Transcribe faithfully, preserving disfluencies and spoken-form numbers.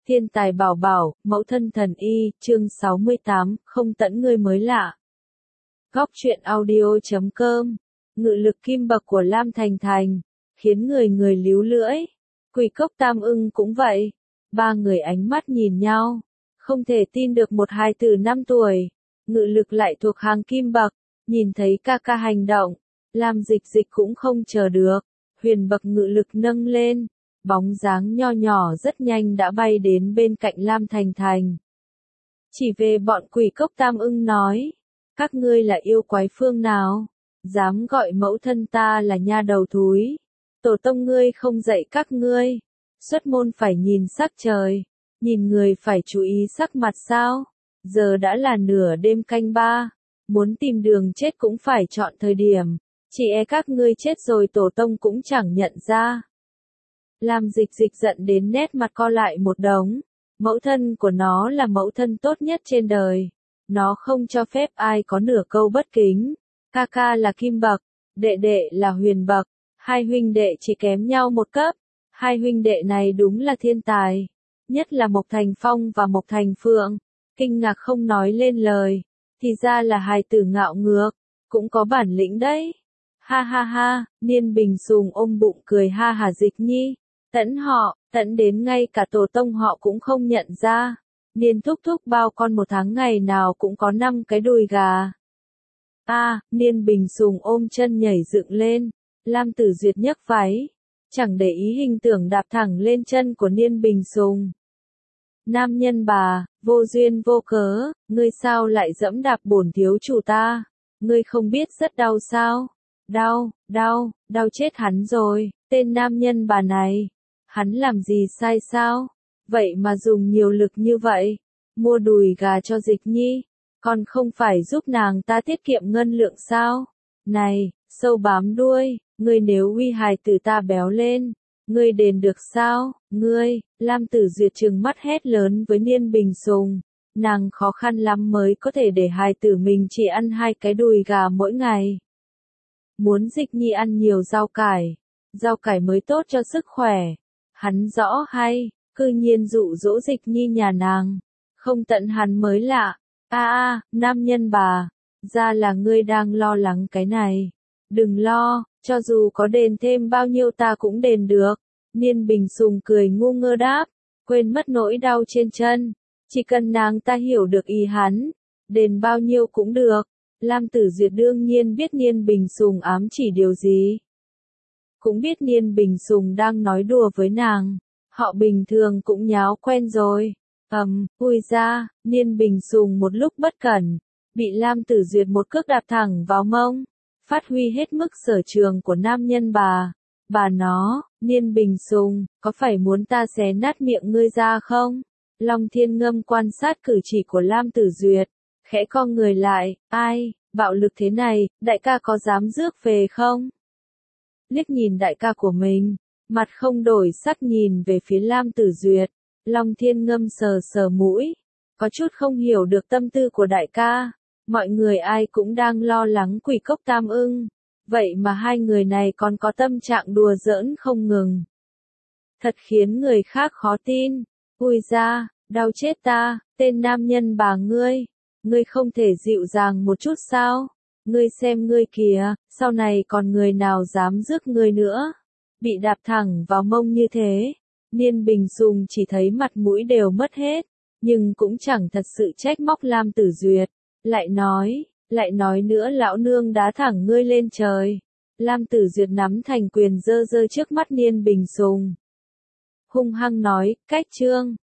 Thiên tài bảo bảo, mẫu thân thần y, chương sáu mươi tám, không tẫn ngươi mới lạ. Góc truyện audio chấm com, ngự lực kim bậc của Lam Thành Thành, khiến người người líu lưỡi. Quỷ cốc tam ưng cũng vậy. Ba người ánh mắt nhìn nhau, không thể tin được một hài tử năm tuổi, ngự lực lại thuộc hàng kim bậc, nhìn thấy ca ca hành động, Lam Dịch Dịch cũng không chờ được, huyền bậc ngự lực nâng lên. Bóng dáng nho nhỏ rất nhanh đã bay đến bên cạnh Lam Thành Thành. Chỉ về bọn quỷ cốc tam ưng nói, các ngươi là yêu quái phương nào, dám gọi mẫu thân ta là nha đầu thúi, tổ tông ngươi không dạy các ngươi, xuất môn phải nhìn sắc trời, nhìn người phải chú ý sắc mặt sao, giờ đã là nửa đêm canh ba, muốn tìm đường chết cũng phải chọn thời điểm, chỉ e các ngươi chết rồi tổ tông cũng chẳng nhận ra. Lam Dịch Dịch giận đến nét mặt co lại một đống, mẫu thân của nó là mẫu thân tốt nhất trên đời, nó không cho phép ai có nửa câu bất kính, ca ca là kim bậc, đệ đệ là huyền bậc, hai huynh đệ chỉ kém nhau một cấp, hai huynh đệ này đúng là thiên tài, nhất là Mộc Thành Phong và Mộc Thành Phượng, kinh ngạc không nói lên lời, thì ra là hài tử ngạo ngược, cũng có bản lĩnh đấy. Ha ha ha, Niên Bình Sùng ôm bụng cười ha hà Dịch Nhi. Tẫn họ, tẫn đến ngay cả tổ tông họ cũng không nhận ra. Niên thúc thúc bao con một tháng ngày nào cũng có năm cái đùi gà. A, à, Niên Bình Sùng ôm chân nhảy dựng lên. Lam Tử Duyệt nhấc váy. Chẳng để ý hình tượng đạp thẳng lên chân của Niên Bình Sùng. Nam nhân bà, vô duyên vô cớ, ngươi sao lại dẫm đạp bổn thiếu chủ ta? Ngươi không biết rất đau sao? Đau, đau, đau chết hắn rồi, tên nam nhân bà này. Hắn làm gì sai sao? Vậy mà dùng nhiều lực như vậy. Mua đùi gà cho Dịch Nhi. Còn không phải giúp nàng ta tiết kiệm ngân lượng sao? Này, sâu bám đuôi, ngươi nếu uy hài tử ta béo lên, ngươi đền được sao? Ngươi, Lam Tử Duyệt trừng mắt hét lớn với Niên Bình Sùng. Nàng khó khăn lắm mới có thể để hài tử mình chỉ ăn hai cái đùi gà mỗi ngày. Muốn Dịch Nhi ăn nhiều rau cải. Rau cải mới tốt cho sức khỏe. Hắn rõ hay, cư nhiên dụ dỗ Dịch Nhi nhà nàng, không tận hắn mới lạ. A a, nam nhân bà, ra là ngươi đang lo lắng cái này. Đừng lo, cho dù có đền thêm bao nhiêu ta cũng đền được. Niên Bình Sùng cười ngu ngơ đáp, quên mất nỗi đau trên chân. Chỉ cần nàng ta hiểu được ý hắn, đền bao nhiêu cũng được. Lam Tử Duyệt đương nhiên biết Niên Bình Sùng ám chỉ điều gì. Cũng biết Niên Bình Sùng đang nói đùa với nàng, họ bình thường cũng nháo quen rồi. Ầm, um, ui ra, Niên Bình Sùng một lúc bất cẩn, bị Lam Tử Duyệt một cước đạp thẳng vào mông, phát huy hết mức sở trường của nam nhân bà. Bà nó, Niên Bình Sùng, có phải muốn ta xé nát miệng ngươi ra không? Long Thiên Ngâm quan sát cử chỉ của Lam Tử Duyệt, khẽ co người lại, ai, bạo lực thế này, đại ca có dám rước về không? Liếc nhìn đại ca của mình, mặt không đổi sắc nhìn về phía Lam Tử Duyệt, Long Thiên Ngâm sờ sờ mũi, có chút không hiểu được tâm tư của đại ca, mọi người ai cũng đang lo lắng quỷ cốc tam ưng, vậy mà hai người này còn có tâm trạng đùa giỡn không ngừng. Thật khiến người khác khó tin, ui ra, đau chết ta, tên nam nhân bà ngươi, ngươi không thể dịu dàng một chút sao? Ngươi xem ngươi kìa, sau này còn người nào dám rước ngươi nữa. Bị đạp thẳng vào mông như thế. Niên Bình Sùng chỉ thấy mặt mũi đều mất hết. Nhưng cũng chẳng thật sự trách móc Lam Tử Duyệt. Lại nói, lại nói nữa lão nương đá thẳng ngươi lên trời. Lam Tử Duyệt nắm thành quyền dơ dơ trước mắt Niên Bình Sùng. Hung hăng nói, cách trương.